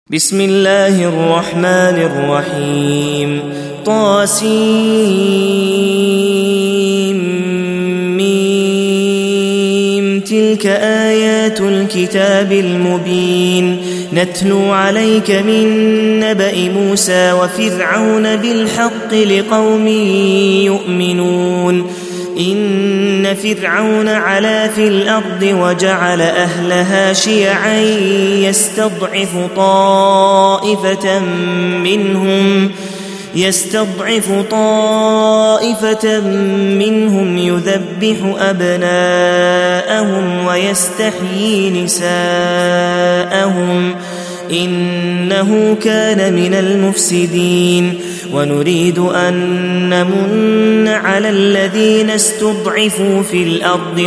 بسم الله الرحمن الرحيم طاسيم تلك آيات الكتاب المبين نتلو عليك من نبأ موسى وفرعون بالحق لقوم يؤمنون إن فرعون علا في الأرض وجعل أهلها شيعا يستضعف طائفة منهم يذبح أبناءهم ويستحيي نساءهم إنه كان من المفسدين ونريد أن نمن على الذين استضعفوا في الأرض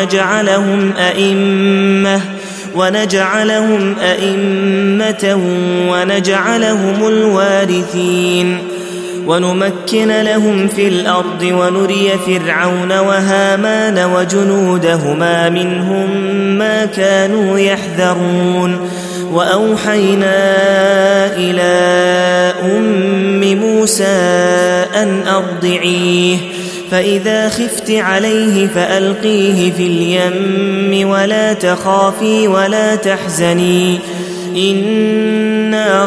ونجعلهم أئمة ونجعلهم الوارثين ونمكن لهم في الأرض ونري فرعون وهامان وجنودهما منهم ما كانوا يحذرون وأوحينا إلى أم موسى أن أرضعيه فإذا خفت عليه فألقيه في اليم ولا تخافي ولا تحزني إنا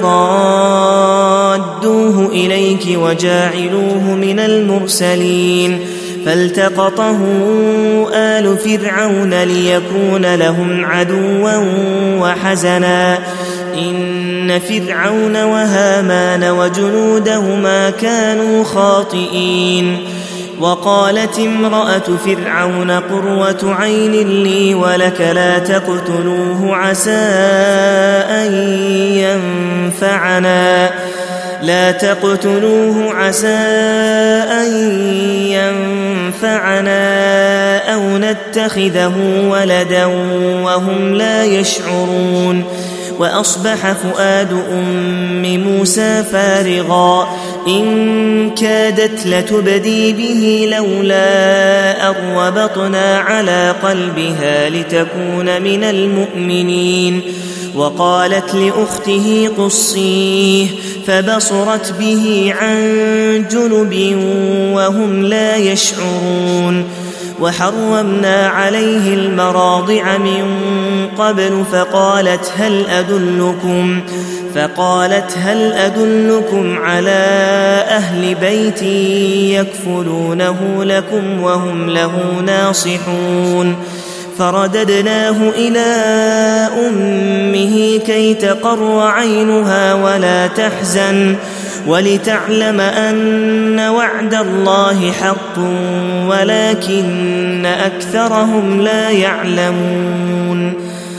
رادوه إليك وجاعلوه من المرسلين فالتقطه آل فرعون ليكون لهم عدوا وحزنا إن فرعون وهامان وجنودهما كانوا خاطئين وقالت امرأة فرعون قرة عين لي ولك لا تقتلوه عسى أن ينفعنا أو نتخذه ولدا وهم لا يشعرون وأصبح فؤاد أم موسى فارغا إن كادت لتبدي به لولا أن ربطنا على قلبها لتكون من المؤمنين وقالت لأخته قصيه فبصرت به عن جنب وهم لا يشعرون وحرمنا عليه المراضع من قبل فقالت هل أدلكم على أهل بيت يكفلونه لكم وهم له ناصحون فرددناه إلى أمه كي تقر عينها ولا تحزن ولتعلم أن وعد الله حق ولكن أكثرهم لا يعلمون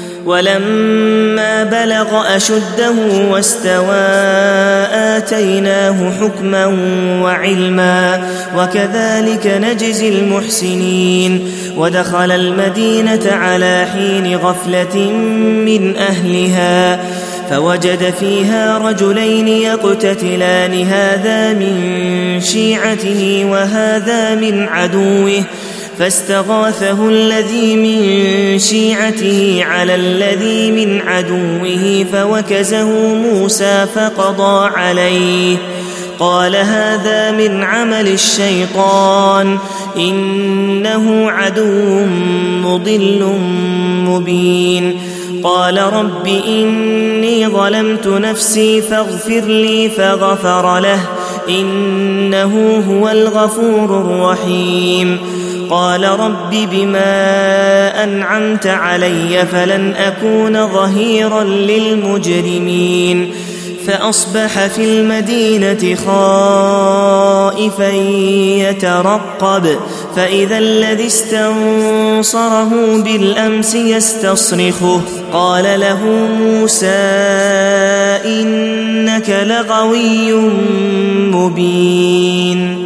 ولما بلغ أشده واستوى آتيناه حكما وعلما وكذلك نجزي المحسنين ودخل المدينة على حين غفلة من أهلها فوجد فيها رجلين يقتتلان هذا من شيعته وهذا من عدوه فاستغاثه الذي من شيعته على الذي من عدوه فوكزه موسى فقضى عليه قال هذا من عمل الشيطان إنه عدو مضل مبين قال رب إني ظلمت نفسي فاغفر لي فغفر له إنه هو الغفور الرحيم قال رب بما أنعمت علي فلن أكون ظهيرا للمجرمين فأصبح في المدينة خائفا يترقب فإذا الذي استنصره بالأمس يستصرخه قال له موسى إنك لغوي مبين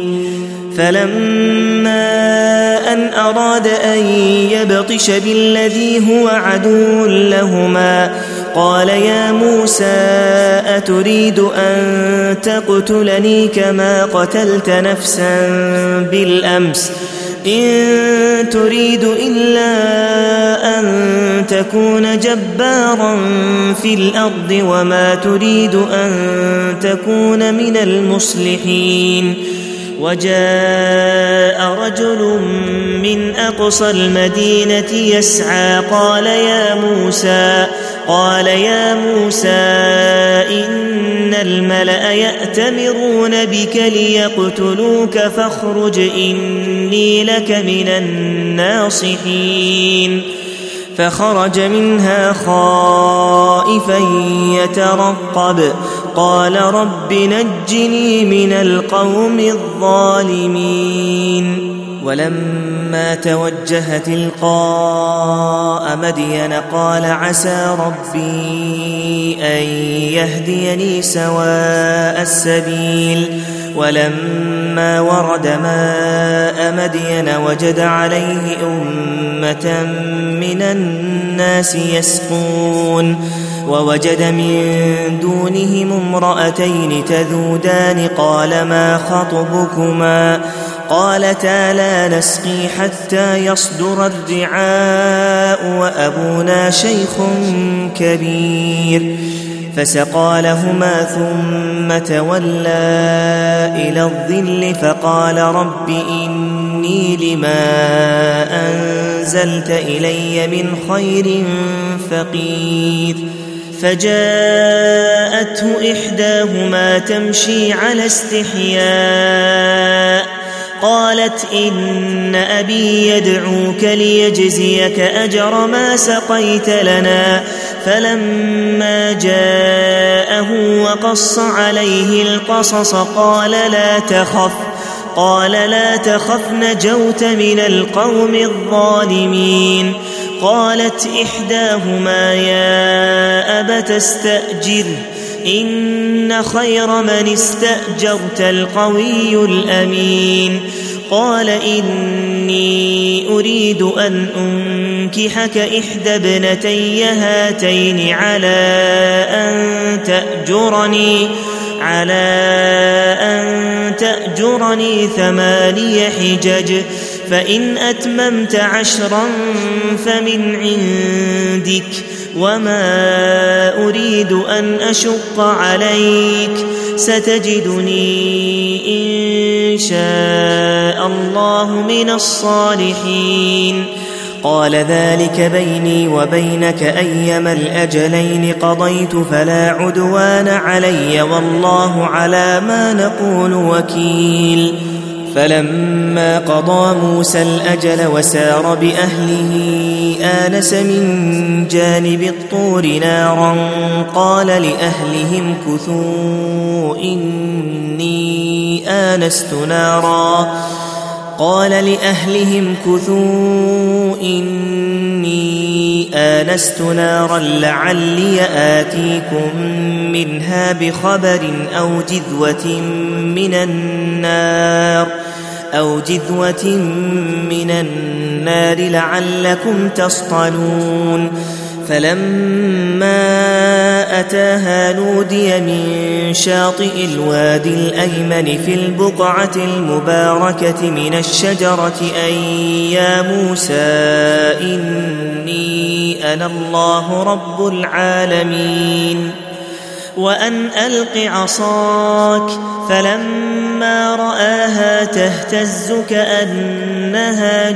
فلما أن أراد أن يبطش بالذي هو عدو لهما قال يا موسى أتريد أن تقتلني كما قتلت نفسا بالأمس إن تريد إلا أن تكون جبارا في الأرض وما تريد أن تكون من المصلحين. وجاء رجل من أقصى المدينة يسعى قال يا موسى إن الملأ يأتمرون بك ليقتلوك فاخرج إني لك من الناصحين. فخرج منها خائفا يترقب قال رب نجني من القوم الظالمين. ولما توجه تلقاء مدين قال عسى ربي أن يهديني سواء السبيل. ولما ورد ماء مدين وجد عليه أمة من الناس يسقون ووجد من دونهم امرأتين تذودان قال ما خطبكما قالتا لا نسقي حتى يصدر الرعاء وأبونا شيخ كبير. فسقى لهما ثم تولى إلى الظل فقال رب إني لما أنزلت إلي من خير فقير. فجاءته إحداهما تمشي على استحياء قالت إن أبي يدعوك ليجزيك أجر ما سقيت لنا. فلما جاءه وقص عليه القصص قال لا تخف نجوت من القوم الظالمين. قالت إحداهما يا أبت استأجره إن خير من استأجرت القوي الأمين. قال إني أريد أن أنكحك إحدى ابنتي هاتين على أن تأجرني 8 حجج فإن أتممت 10 فمن عندك وما أريد أن أشق عليك ستجدني إن شاء الله من الصالحين. قال ذلك بيني وبينك أيما الأجلين قضيت فلا عدوان علي والله على ما نقول وكيل. فلما قضى موسى الأجل وسار بأهله آنس من جانب الطور نارا قال لأهلهم كثوا إني آنست نارا لعلي آتيكم منها بخبر أو جذوة من النار لعلكم تصطلون. فلما أتاها نودي من شاطئ الوادي الأيمن في البقعة المباركة من الشجرة أن يا موسى إني أنا الله رب العالمين وأن ألق عصاك. فلما رآها تهتز كأنها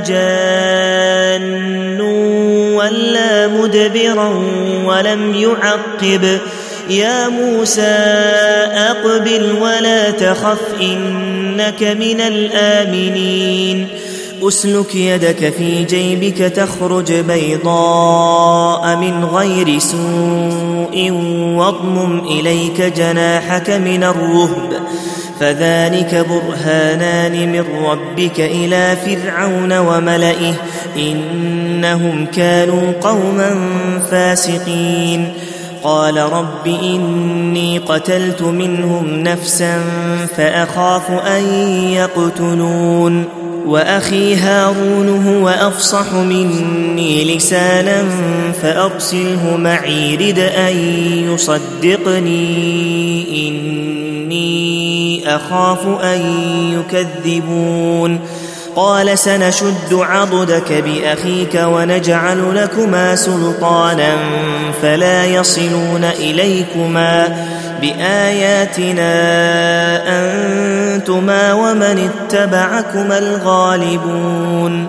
جان ولا مدبرا ولم يعقب. يا موسى أقبل ولا تخف إنك من الآمنين. أسلك يدك في جيبك تخرج بيضاء من غير سوء واضمم إليك جناحك من الرهب فذلك برهانان من ربك إلى فرعون وملئه إنهم كانوا قوما فاسقين. قال رب إني قتلت منهم نفسا فأخاف أن يقتلون وأخي هارون هو أفصح مني لسانا فأرسله معي رد أن يصدقني إني أخاف أن يكذبون. قال سنشد عضدك بأخيك ونجعل لكما سلطانا فلا يصلون إليكما بآياتنا أنتما ومن اتبعكما الغالبون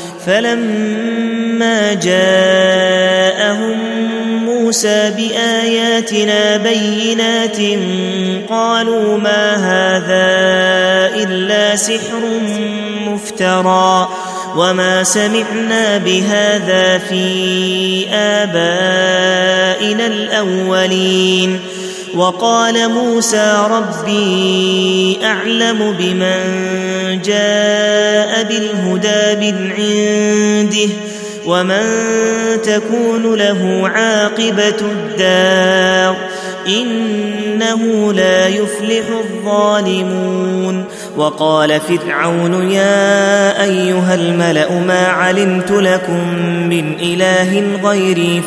فلما جاءهم موسى بآياتنا بينات قالوا ما هذا إلا سحر مفترى وما سمعنا بهذا في آبائنا الأولين وقال موسى ربي أعلم بمن جاء بالهدى من عنده ومن تكون له عاقبة الدار إنه لا يفلح الظالمون وقال فرعون يا أيها الملأ ما علمت لكم من إله غيري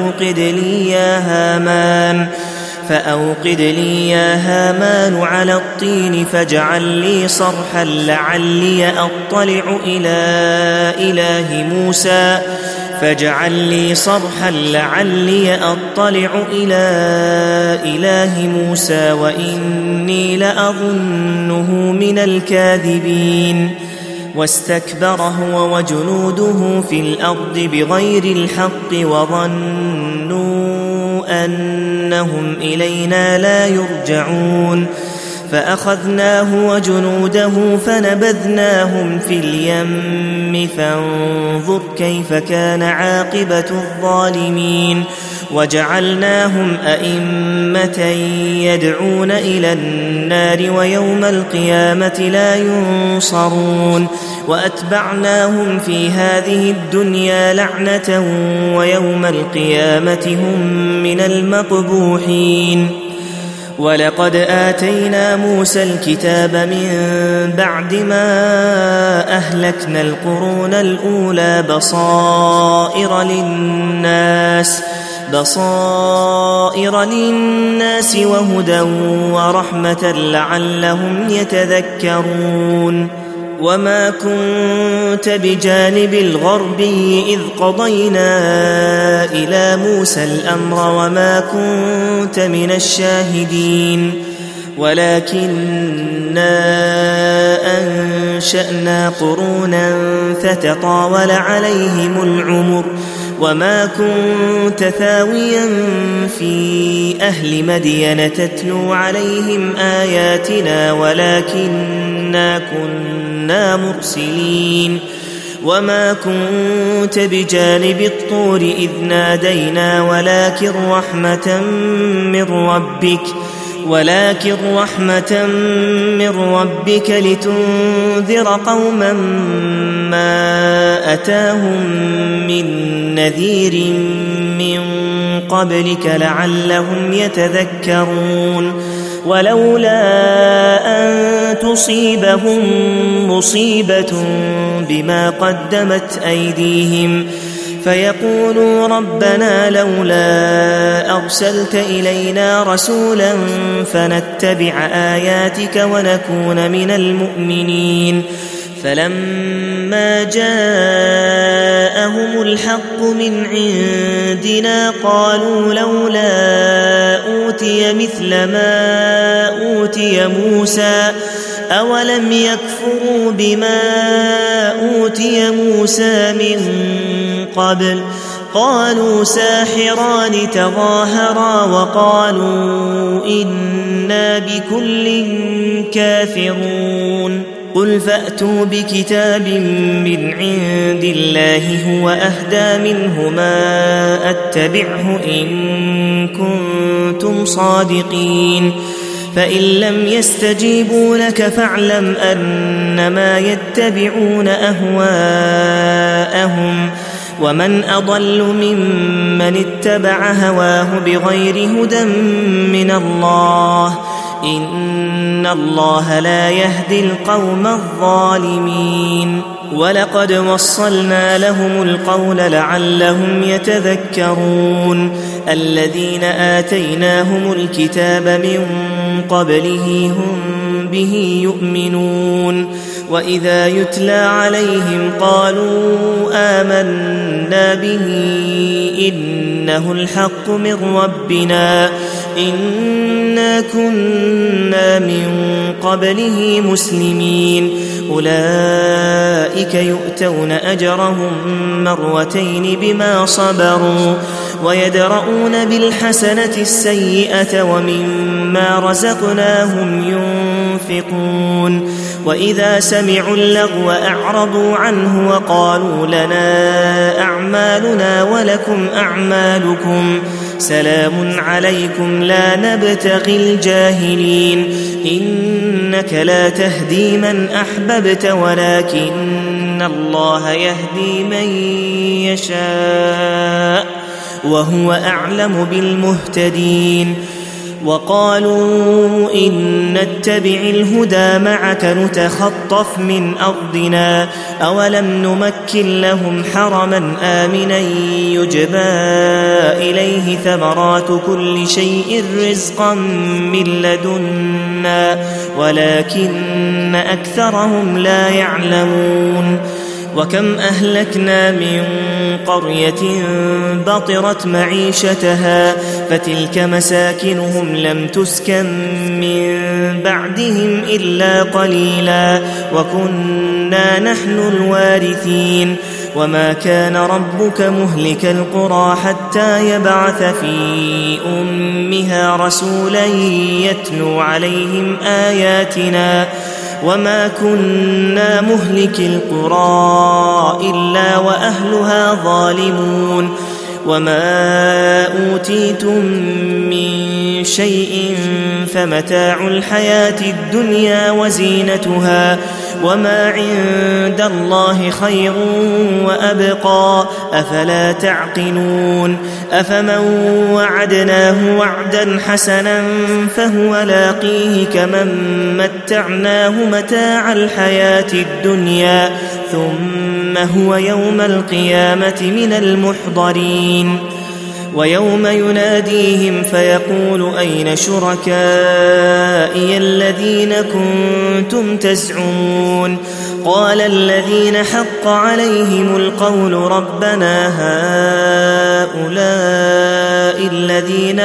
فأوقد لي يا هامان على الطين فاجعل لي صرحا لعلي أطلع إلى إله موسى وإني لأظنه من الكاذبين واستكبر هو وجنوده في الأرض بغير الحق وظنوا أنهم إلينا لا يرجعون فأخذناه وجنوده فنبذناهم في اليم فانظر كيف كان عاقبة الظالمين وجعلناهم أئمة يدعون إلى النار ويوم القيامة لا ينصرون وأتبعناهم في هذه الدنيا لعنة ويوم القيامة هم من المقبوحين ولقد آتينا موسى الكتاب من بعد ما أهلكنا القرون الأولى بصائر للناس وهدى ورحمة لعلهم يتذكرون وما كنت بجانب الغربي إذ قضينا إلى موسى الأمر وما كنت من الشاهدين ولكننا أنشأنا قرونا فتطاول عليهم العمر وما كنت ثاويا في أهل مدين تتلو عليهم آياتنا ولكننا كنا مرسلين وما كنت بجانب الطور إذ نادينا ولكن رحمة من ربك لتنذر قوما ما أتاهم من نذير من قبلك لعلهم يتذكرون ولولا أن تصيبهم مصيبة بما قدمت أيديهم فيقولوا ربنا لولا أرسلت إلينا رسولا فنتبع آياتك ونكون من المؤمنين فلما جاءهم الحق من عندنا قالوا لولا أوتي مثل ما أوتي موسى أولم يكفروا بما أوتي موسى من قبل قالوا ساحران تظاهرا وقالوا إنا بكل كافرون قل فأتوا بكتاب من عند الله هو أهدى منهما أتبعه إن كنتم صادقين فإن لم يستجيبوا لك فاعلم أنما يتبعون أهواءهم ومن أضل ممن اتبع هواه بغير هدى من الله إن الله لا يهدي القوم الظالمين ولقد وصلنا لهم القول لعلهم يتذكرون الذين آتيناهم الكتاب من قبله هم به يؤمنون وإذا يتلى عليهم قالوا آمنا به إنه الحق من ربنا إنا كنا من قبله مسلمين أولئك يؤتون أجرهم مرتين بما صبروا ويدرؤون بالحسنة السيئة ومما رزقناهم ينفقون وإذا سمعوا اللغو أعرضوا عنه وقالوا لنا أعمالنا ولكم أعمالكم سلام عليكم لا نبتغي الجاهلين إنك لا تهدي من أحببت ولكن الله يهدي من يشاء وهو أعلم بالمهتدين وقالوا إن نتبع الهدى معك نتخطف من أرضنا أولم نمكن لهم حرما آمنا يجبى إليه ثمرات كل شيء رزقا من لدنا ولكن أكثرهم لا يعلمون وكم أهلكنا من قرية بطرت معيشتها فتلك مساكنهم لم تسكن من بعدهم إلا قليلا وكنا نحن الوارثين وما كان ربك مهلك القرى حتى يبعث في أمها رسولا يتلو عليهم آياتنا وما كنا مهلك القرى إلا وأهلها ظالمون وما أوتيتم من شيء فمتاع الحياة الدنيا وزينتها وما عند الله خير وأبقى أفلا تعقلون أفمن وعدناه وعدا حسنا فهو لاقيه كمن متعناه متاع الحياة الدنيا ثم هو يوم القيامة من المحضرين ويوم يناديهم فيقول أين شركائي الذين كنتم تزعمون قال الذين حق عليهم القول ربنا هؤلاء الذين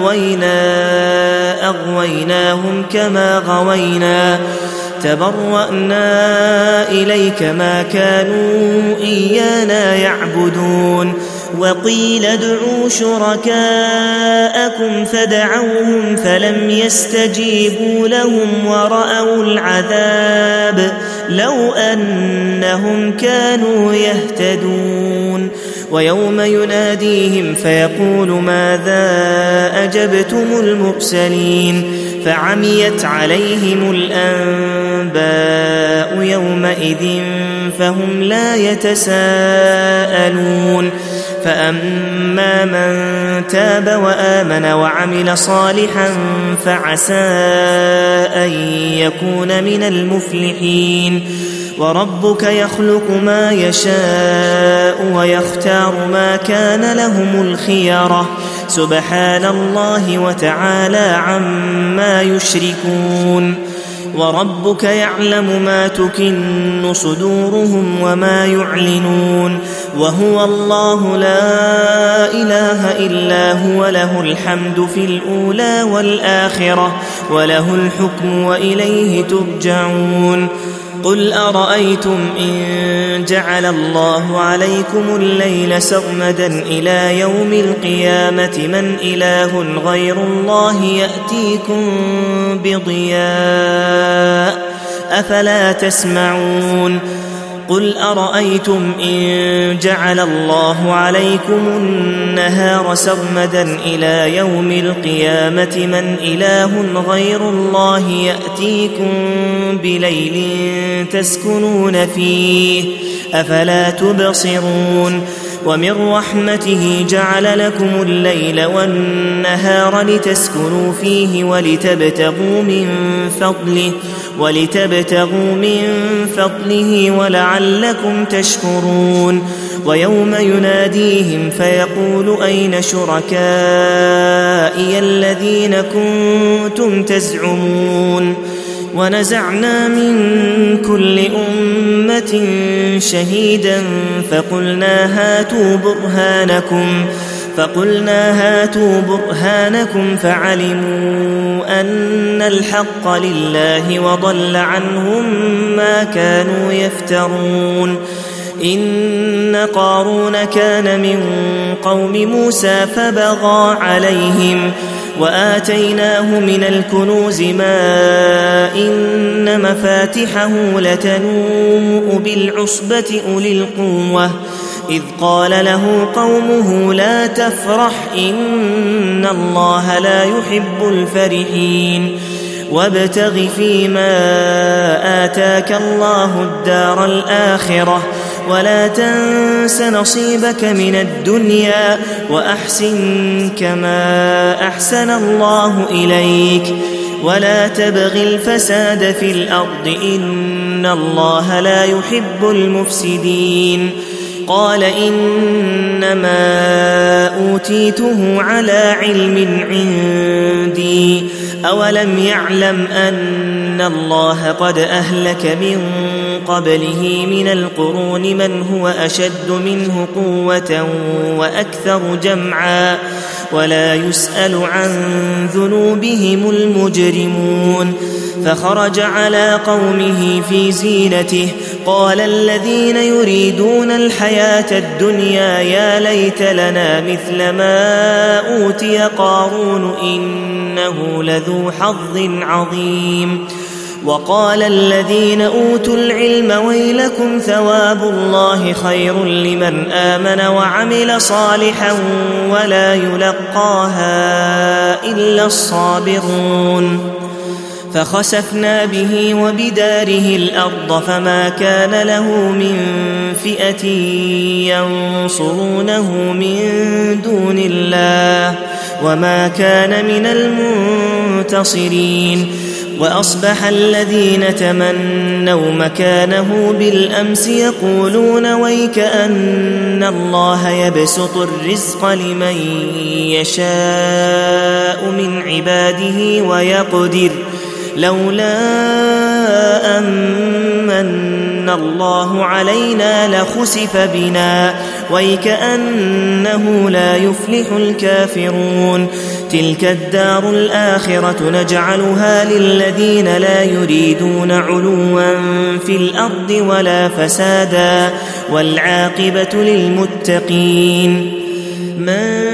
أغويناهم كما غوينا تبرأنا إليك ما كانوا إيانا يعبدون وقيل ادعوا شركاءكم فدعوهم فلم يستجيبوا لهم ورأوا العذاب لو أنهم كانوا يهتدون ويوم يناديهم فيقول ماذا أجبتم المرسلين فعميت عليهم الأنباء يومئذ فهم لا يتساءلون فأما من تاب وآمن وعمل صالحا فعسى أن يكون من المفلحين وربك يخلق ما يشاء ويختار ما كان لهم الخيرة سبحان الله وتعالى عما يشركون وربك يعلم ما تكن صدورهم وما يعلنون وهو الله لا إله إلا هو له الحمد في الأولى والآخرة وله الحكم وإليه ترجعون قل أرأيتم إن جعل الله عليكم الليل سرمدا إلى يوم القيامة من إله غير الله يأتيكم بضياء أفلا تسمعون قل أرأيتم إن جعل الله عليكم النهار سرمدا إلى يوم القيامة من إله غير الله يأتيكم بليل تسكنون فيه أفلا تبصرون ومن رحمته جعل لكم الليل والنهار لتسكنوا فيه ولتبتغوا من فضله ولتبتغوا من فضله ولعلكم تشكرون ويوم يناديهم فيقول أين شركائي الذين كنتم تزعمون ونزعنا من كل أمة شهيدا فقلنا هاتوا برهانكم فعلموا أن الحق لله وضل عنهم ما كانوا يفترون إن قارون كان من قوم موسى فبغى عليهم وآتيناه من الكنوز ما إن مفاتحه لتنوء بالعصبة أولي القوة إذ قال له قومه لا تفرح إن الله لا يحب الفرحين وابتغ فيما آتاك الله الدار الآخرة ولا تنس نصيبك من الدنيا وأحسن كما أحسن الله إليك ولا تبغ الفساد في الأرض إن الله لا يحب المفسدين قال إنما أوتيته على علم عندي أولم يعلم أن الله قد أهلك من قبله من القرون من هو أشد منه قوة وأكثر جمعا ولا يسأل عن ذنوبهم المجرمون فخرج على قومه في زينته قال الذين يريدون الحياة الدنيا يا ليت لنا مثل ما أوتي قارون إنه لذو حظ عظيم وقال الذين أوتوا العلم ويلكم ثواب الله خير لمن آمن وعمل صالحا ولا يلقاها إلا الصابرون فخسفنا به وبداره الأرض فما كان له من فئة ينصرونه من دون الله وما كان من المنتصرين وأصبح الذين تمنوا مكانه بالأمس يقولون ويكأن الله يبسط الرزق لمن يشاء من عباده ويقدر لولا أمن الله علينا لخسف بنا ويكأنه لا يفلح الكافرون تلك الدار الآخرة نجعلها للذين لا يريدون علوا في الأرض ولا فسادا والعاقبة للمتقين من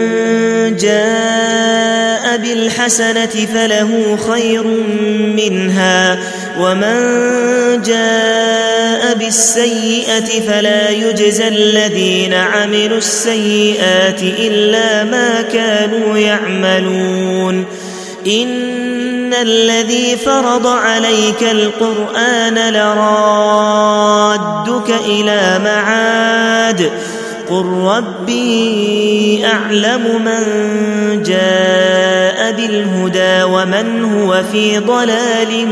جاء بالحسنة فله خير منها ومن جاء بالسيئة فلا يجزى الذين عملوا السيئات إلا ما كانوا يعملون إن الذي فرض عليك القرآن لرادك إلى معاد قل ربي أعلم من جاء بالهدى ومن هو في ضلال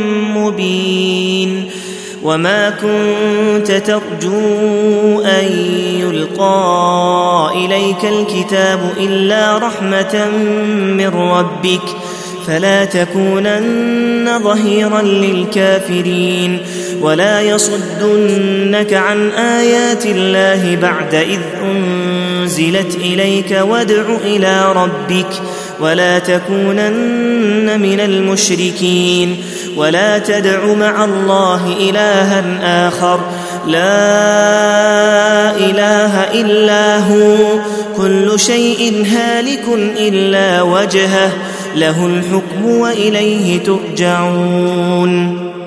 مبين وما كنت ترجو أن يلقى إليك الكتاب إلا رحمة من ربك فلا تكونن ظهيرا للكافرين ولا يصدنك عن آيات الله بعد إذ أنزلت إليك وادع إلى ربك ولا تكونن من المشركين ولا تدع مع الله إلها آخر لا إله إلا هو كل شيء هالك إلا وجهه له الحكم وإليه ترجعون